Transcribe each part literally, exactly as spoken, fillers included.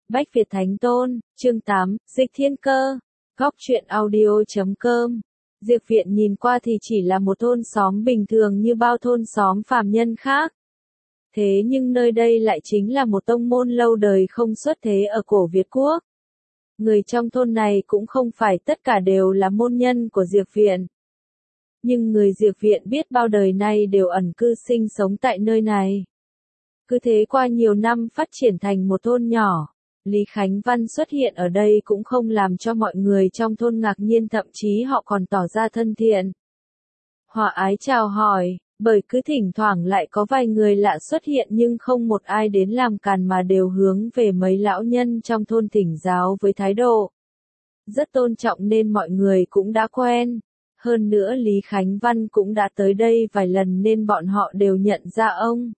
Bách Việt Thánh Tôn, chương tám, Dịch Thiên Cơ, góc truyện audio chấm com. Diệp Viện nhìn qua thì chỉ là một thôn xóm bình thường như bao thôn xóm phàm nhân khác. Thế nhưng nơi đây lại chính là một tông môn lâu đời không xuất thế ở cổ Việt Quốc. Người trong thôn này cũng không phải tất cả đều là môn nhân của Diệp Viện. Nhưng người Diệp Viện biết bao đời nay đều ẩn cư sinh sống tại nơi này. Cứ thế qua nhiều năm phát triển thành một thôn nhỏ. Lý Khánh Văn xuất hiện ở đây cũng không làm cho mọi người trong thôn ngạc nhiên, thậm chí họ còn tỏ ra thân thiện. Hòa ái chào hỏi, bởi cứ thỉnh thoảng lại có vài người lạ xuất hiện nhưng không một ai đến làm càn mà đều hướng về mấy lão nhân trong thôn thỉnh giáo với thái độ rất tôn trọng nên mọi người cũng đã quen. Hơn nữa Lý Khánh Văn cũng đã tới đây vài lần nên bọn họ đều nhận ra ông.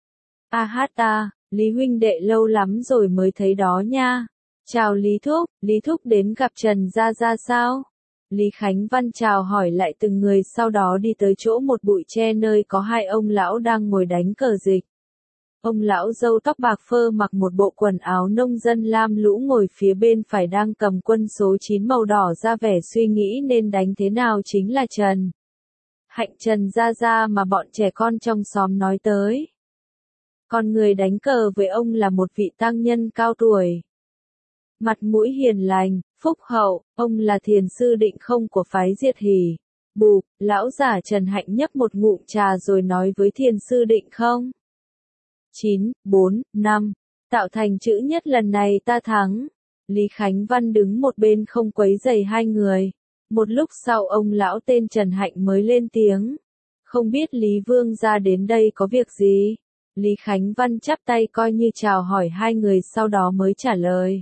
A hát ta, Lý huynh đệ lâu lắm rồi mới thấy đó nha. Chào Lý Thúc, Lý Thúc đến gặp Trần Gia Gia sao? Lý Khánh Văn chào hỏi lại từng người, sau đó đi tới chỗ một bụi tre nơi có hai ông lão đang ngồi đánh cờ dịch. Ông lão râu tóc bạc phơ mặc một bộ quần áo nông dân lam lũ ngồi phía bên phải đang cầm quân số chín màu đỏ, ra vẻ suy nghĩ nên đánh thế nào chính là Trần Hạnh, Trần Gia Gia mà bọn trẻ con trong xóm nói tới. Còn người đánh cờ với ông là một vị tăng nhân cao tuổi. Mặt mũi hiền lành, phúc hậu, ông là thiền sư Định Không của phái Diệt Hỷ. Bụp, lão giả Trần Hạnh nhấp một ngụm trà rồi nói với thiền sư Định Không. chín, bốn, năm, tạo thành chữ nhất lần này ta thắng. Lý Khánh Văn đứng một bên không quấy rầy hai người. Một lúc sau ông lão tên Trần Hạnh mới lên tiếng. Không biết Lý Vương gia đến đây có việc gì? Lý Khánh Văn chắp tay coi như chào hỏi hai người, sau đó mới trả lời.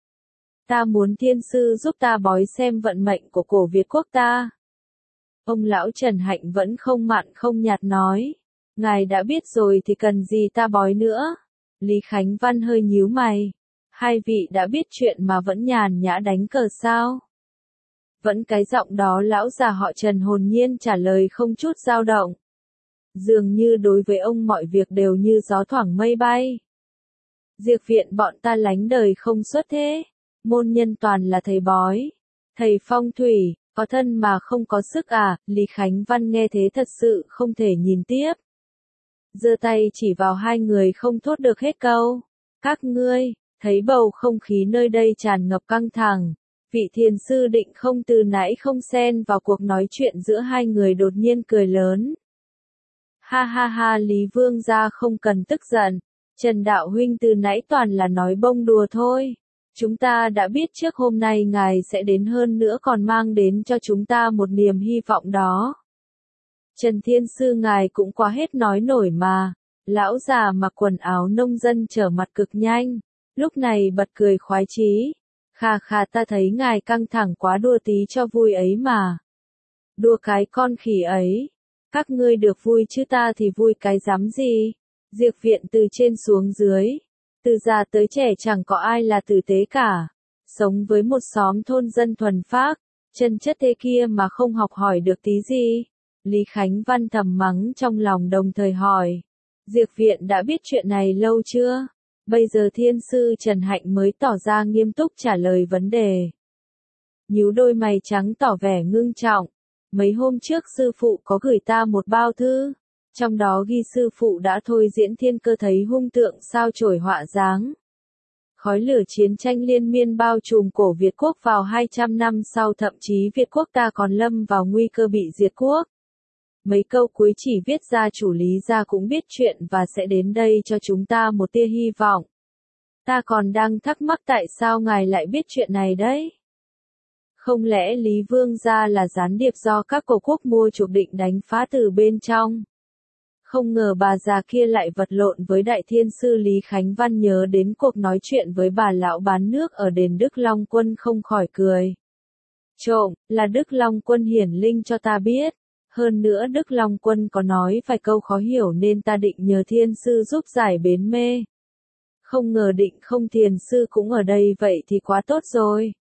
Ta muốn thiên sư giúp ta bói xem vận mệnh của cổ Việt Quốc ta. Ông lão Trần Hạnh vẫn không mặn không nhạt nói. Ngài đã biết rồi thì cần gì ta bói nữa? Lý Khánh Văn hơi nhíu mày. Hai vị đã biết chuyện mà vẫn nhàn nhã đánh cờ sao? Vẫn cái giọng đó lão già họ Trần hồn nhiên trả lời không chút dao động. Dường như đối với ông mọi việc đều như gió thoảng mây bay. Diệp Viện bọn ta lánh đời không xuất thế. Môn nhân toàn là thầy bói, thầy phong thủy, có thân mà không có sức à? Lý Khánh Văn nghe thế thật sự không thể nhìn tiếp. Giơ tay chỉ vào hai người không thốt được hết câu. Các ngươi, thấy bầu không khí nơi đây tràn ngập căng thẳng. Vị thiền sư Định Không từ nãy không xen vào cuộc nói chuyện giữa hai người đột nhiên cười lớn. Ha ha ha, Lý Vương gia không cần tức giận. Trần Đạo huynh từ nãy toàn là nói bông đùa thôi. Chúng ta đã biết trước hôm nay ngài sẽ đến, hơn nữa còn mang đến cho chúng ta một niềm hy vọng đó. Trần Thiên Sư ngài cũng quá hết nói nổi mà. Lão già mặc quần áo nông dân trở mặt cực nhanh. Lúc này bật cười khoái chí. Khà khà, ta thấy ngài căng thẳng quá, đùa tí cho vui ấy mà. Đùa cái con khỉ ấy. Các ngươi được vui chứ ta thì vui cái dám gì. Diệp Viện từ trên xuống dưới. Từ già tới trẻ chẳng có ai là tử tế cả. Sống với một xóm thôn dân thuần phác, chân chất thế kia mà không học hỏi được tí gì. Lý Khánh Văn thầm mắng trong lòng, đồng thời hỏi. Diệp Viện đã biết chuyện này lâu chưa? Bây giờ thiên sư Trần Hạnh mới tỏ ra nghiêm túc trả lời vấn đề. Nhíu đôi mày trắng tỏ vẻ ngưng trọng. Mấy hôm trước sư phụ có gửi ta một bao thư. Trong đó ghi sư phụ đã thôi diễn thiên cơ, thấy hung tượng sao chổi họa dáng. Khói lửa chiến tranh liên miên bao trùm cổ Việt Quốc vào hai trăm năm sau, thậm chí Việt Quốc ta còn lâm vào nguy cơ bị diệt quốc. Mấy câu cuối chỉ viết ra chủ Lý gia cũng biết chuyện và sẽ đến đây cho chúng ta một tia hy vọng. Ta còn đang thắc mắc tại sao ngài lại biết chuyện này đấy? Không lẽ Lý Vương gia là gián điệp do các cổ quốc mua chuộc định đánh phá từ bên trong? Không ngờ bà già kia lại vật lộn với đại thiên sư. Lý Khánh Văn nhớ đến cuộc nói chuyện với bà lão bán nước ở đền Đức Long Quân không khỏi cười. Trộm, là Đức Long Quân hiển linh cho ta biết. Hơn nữa Đức Long Quân có nói vài câu khó hiểu nên ta định nhờ thiên sư giúp giải bến mê. Không ngờ Định Không thiền sư cũng ở đây, vậy thì quá tốt rồi.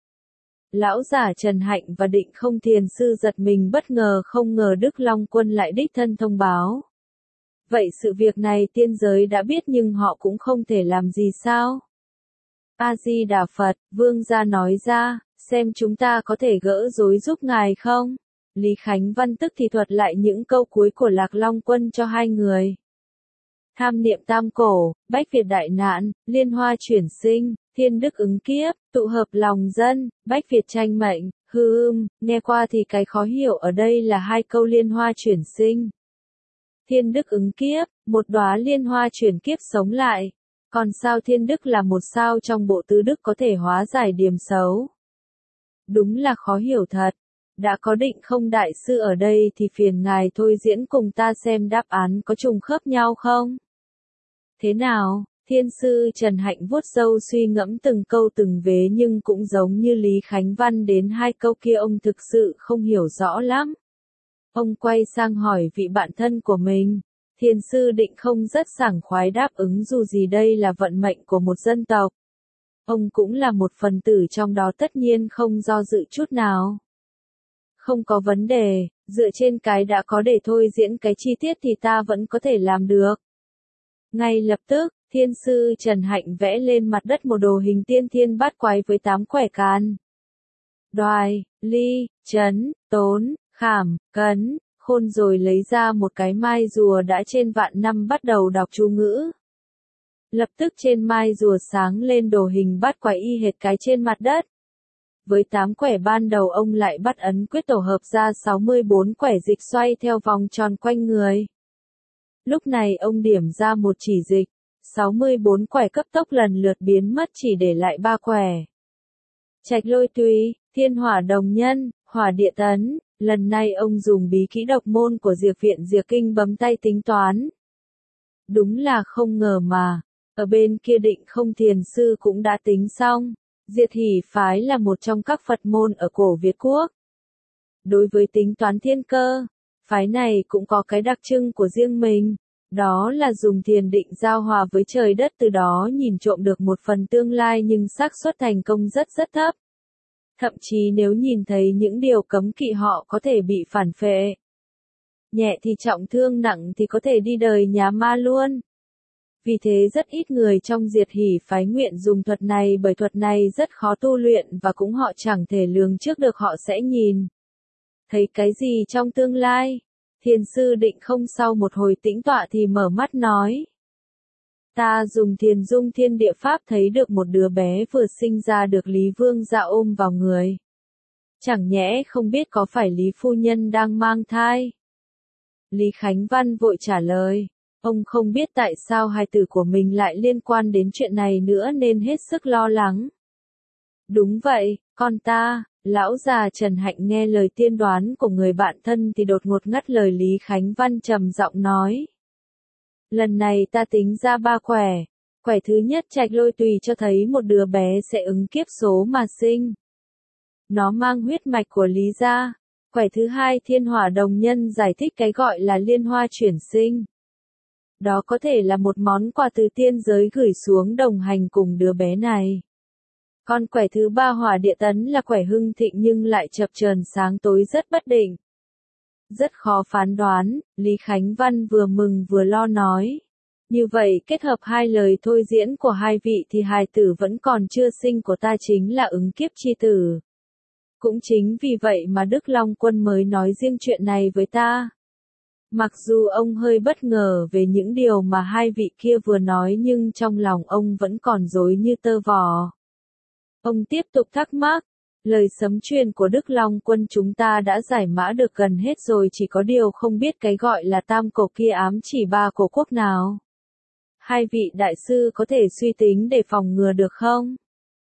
Lão giả Trần Hạnh và Định Không thiền sư giật mình bất ngờ, không ngờ Đức Long Quân lại đích thân thông báo. Vậy sự việc này tiên giới đã biết nhưng họ cũng không thể làm gì sao? A-di-đà Phật, vương gia nói ra, xem chúng ta có thể gỡ rối giúp ngài không? Lý Khánh Văn tức thì thuật lại những câu cuối của Lạc Long Quân cho hai người. Tham niệm tam cổ, bách Việt đại nạn, liên hoa chuyển sinh, thiên đức ứng kiếp, tụ hợp lòng dân, bách Việt tranh mệnh, hư ưm, nghe qua thì cái khó hiểu ở đây là hai câu liên hoa chuyển sinh. Thiên đức ứng kiếp, một đóa liên hoa chuyển kiếp sống lại. Còn sao thiên đức là một sao trong bộ tứ đức có thể hóa giải điểm xấu? Đúng là khó hiểu thật. Đã có Định Không đại sư ở đây thì phiền ngài thôi diễn cùng ta xem đáp án có trùng khớp nhau không? Thế nào? Thiên sư Trần Hạnh vuốt râu suy ngẫm từng câu từng vế, nhưng cũng giống như Lý Khánh Văn đến hai câu kia ông thực sự không hiểu rõ lắm. Ông quay sang hỏi vị bạn thân của mình. Thiên sư Định Không rất sảng khoái đáp ứng, dù gì đây là vận mệnh của một dân tộc. Ông cũng là một phần tử trong đó, tất nhiên không do dự chút nào. Không có vấn đề, dựa trên cái đã có để thôi diễn cái chi tiết thì ta vẫn có thể làm được. Ngay lập tức, thiên sư Trần Hạnh vẽ lên mặt đất một đồ hình tiên thiên bát quái với tám quẻ can. Đoài, ly, chấn, tốn, khảm, cấn, khôn, rồi lấy ra một cái mai rùa đã trên vạn năm bắt đầu đọc chú ngữ. Lập tức trên mai rùa sáng lên đồ hình bát quái y hệt cái trên mặt đất. Với tám quẻ ban đầu ông lại bắt ấn quyết tổ hợp ra sáu mươi bốn quẻ dịch xoay theo vòng tròn quanh người. Lúc này ông điểm ra một chỉ dịch, sáu mươi bốn quẻ cấp tốc lần lượt biến mất, chỉ để lại ba quẻ. Trạch lôi tùy, thiên hỏa đồng nhân, hỏa địa tấn. Lần này ông dùng bí kỹ độc môn của Diệp Viện Diệp Kinh bấm tay tính toán. Đúng là không ngờ mà, ở bên kia Định Không thiền sư cũng đã tính xong. Diệt Hỷ phái là một trong các Phật môn ở cổ Việt Quốc. Đối với tính toán thiên cơ, phái này cũng có cái đặc trưng của riêng mình, đó là dùng thiền định giao hòa với trời đất, từ đó nhìn trộm được một phần tương lai, nhưng xác suất thành công rất rất thấp. Thậm chí nếu nhìn thấy những điều cấm kỵ họ có thể bị phản phệ. Nhẹ thì trọng thương, nặng thì có thể đi đời nhà ma luôn. Vì thế rất ít người trong Diệt Hỷ phái nguyện dùng thuật này, bởi thuật này rất khó tu luyện và cũng họ chẳng thể lường trước được họ sẽ nhìn thấy cái gì trong tương lai. Thiền sư Định Không sau một hồi tĩnh tọa thì mở mắt nói. Ta dùng thiền dung thiên địa pháp thấy được một đứa bé vừa sinh ra được Lý Vương gia ôm vào người. Chẳng nhẽ không biết có phải Lý phu nhân đang mang thai? Lý Khánh Văn vội trả lời. Ông không biết tại sao hài tử của mình lại liên quan đến chuyện này nữa nên hết sức lo lắng. Đúng vậy, con ta. Lão già Trần Hạnh nghe lời tiên đoán của người bạn thân thì đột ngột ngắt lời Lý Khánh Văn, trầm giọng nói. Lần này ta tính ra ba quẻ. Quẻ thứ nhất trạch lôi tùy cho thấy một đứa bé sẽ ứng kiếp số mà sinh. Nó mang huyết mạch của Lý gia. Quẻ thứ hai thiên hỏa đồng nhân giải thích cái gọi là liên hoa chuyển sinh. Đó có thể là một món quà từ tiên giới gửi xuống đồng hành cùng đứa bé này. Còn quẻ thứ ba hỏa địa tấn là quẻ hưng thịnh nhưng lại chập chờn sáng tối rất bất định. Rất khó phán đoán, Lý Khánh Văn vừa mừng vừa lo nói. Như vậy kết hợp hai lời thôi diễn của hai vị thì hài tử vẫn còn chưa sinh của ta chính là ứng kiếp chi tử. Cũng chính vì vậy mà Đức Long Quân mới nói riêng chuyện này với ta. Mặc dù ông hơi bất ngờ về những điều mà hai vị kia vừa nói, nhưng trong lòng ông vẫn còn rối như tơ vò. Ông tiếp tục thắc mắc, lời sấm truyền của Đức Long Quân chúng ta đã giải mã được gần hết rồi, chỉ có điều không biết cái gọi là tam cổ kia ám chỉ ba cổ quốc nào. Hai vị đại sư có thể suy tính để phòng ngừa được không?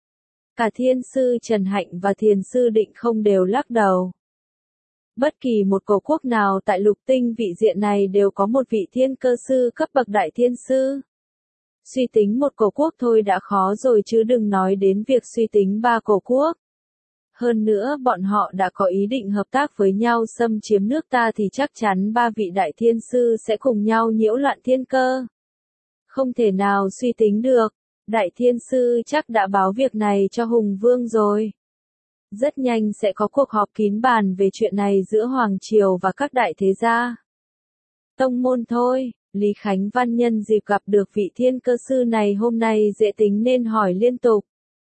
Cả thiên sư Trần Hạnh và thiền sư Định Không đều lắc đầu. Bất kỳ một cổ quốc nào tại lục tinh vị diện này đều có một vị thiên cơ sư cấp bậc đại thiên sư. Suy tính một cổ quốc thôi đã khó rồi, chứ đừng nói đến việc suy tính ba cổ quốc. Hơn nữa bọn họ đã có ý định hợp tác với nhau xâm chiếm nước ta thì chắc chắn ba vị đại thiên sư sẽ cùng nhau nhiễu loạn thiên cơ. Không thể nào suy tính được. Đại thiên sư chắc đã báo việc này cho Hùng Vương rồi. Rất nhanh sẽ có cuộc họp kín bàn về chuyện này giữa Hoàng Triều và các đại thế gia. Tông môn thôi, Lý Khánh Văn nhân dịp gặp được vị thiên cơ sư này hôm nay dễ tính nên hỏi liên tục.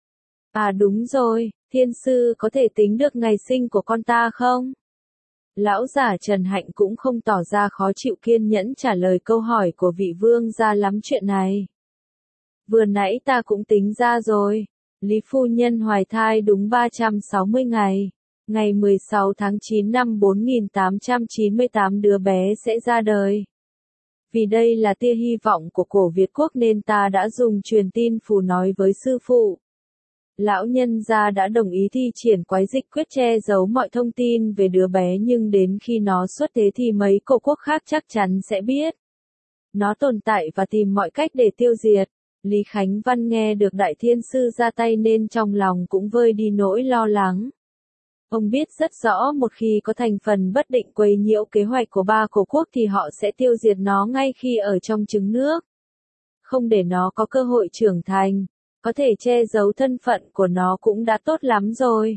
À đúng rồi, thiên sư có thể tính được ngày sinh của con ta không? Lão giả Trần Hạnh cũng không tỏ ra khó chịu, kiên nhẫn trả lời câu hỏi của vị vương gia lắm chuyện này. Vừa nãy ta cũng tính ra rồi. Lý phu nhân hoài thai đúng ba trăm sáu mươi ngày. Ngày mười sáu tháng chín năm bốn nghìn tám trăm chín mươi tám đứa bé sẽ ra đời. Vì đây là tia hy vọng của cổ Việt quốc nên ta đã dùng truyền tin phù nói với sư phụ. Lão nhân gia đã đồng ý thi triển quái dịch quyết che giấu mọi thông tin về đứa bé, nhưng đến khi nó xuất thế thì mấy cổ quốc khác chắc chắn sẽ biết. Nó tồn tại và tìm mọi cách để tiêu diệt. Lý Khánh Văn nghe được Đại Thiên Sư ra tay nên trong lòng cũng vơi đi nỗi lo lắng. Ông biết rất rõ một khi có thành phần bất định quấy nhiễu kế hoạch của ba cổ quốc thì họ sẽ tiêu diệt nó ngay khi ở trong trứng nước. Không để nó có cơ hội trưởng thành, có thể che giấu thân phận của nó cũng đã tốt lắm rồi.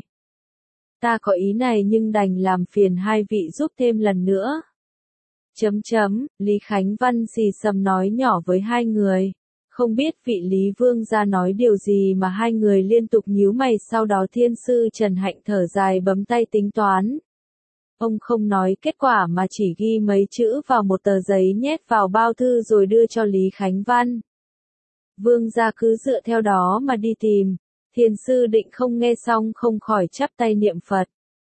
Ta có ý này nhưng đành làm phiền hai vị giúp thêm lần nữa. Chấm chấm, Lý Khánh Văn xì xầm nói nhỏ với hai người. Không biết vị Lý Vương gia nói điều gì mà hai người liên tục nhíu mày, sau đó Thiên sư Trần Hạnh thở dài bấm tay tính toán. Ông không nói kết quả mà chỉ ghi mấy chữ vào một tờ giấy nhét vào bao thư rồi đưa cho Lý Khánh Văn. Vương gia cứ dựa theo đó mà đi tìm. Thiên sư Định không nghe xong không khỏi chắp tay niệm Phật.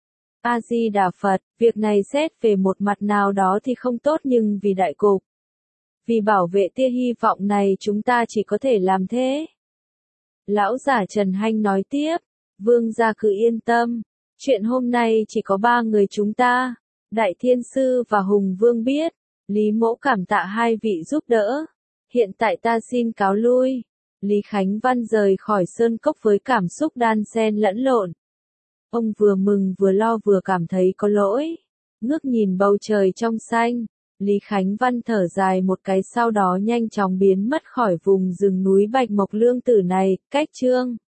A Di Đà Phật, việc này xét về một mặt nào đó thì không tốt, nhưng vì đại cục, vì bảo vệ tia hy vọng này chúng ta chỉ có thể làm thế. Lão giả Trần Hanh nói tiếp, vương gia cứ yên tâm, chuyện hôm nay chỉ có ba người chúng ta, Đại Thiên Sư và Hùng Vương biết. Lý Mỗ cảm tạ hai vị giúp đỡ, hiện tại ta xin cáo lui. Lý Khánh Văn rời khỏi sơn cốc với cảm xúc đan xen lẫn lộn. Ông vừa mừng vừa lo vừa cảm thấy có lỗi. Ngước nhìn bầu trời trong xanh, Lý Khánh Văn thở dài một cái, sau đó nhanh chóng biến mất khỏi vùng rừng núi Bạch Mộc Lương Tử này. Cách chương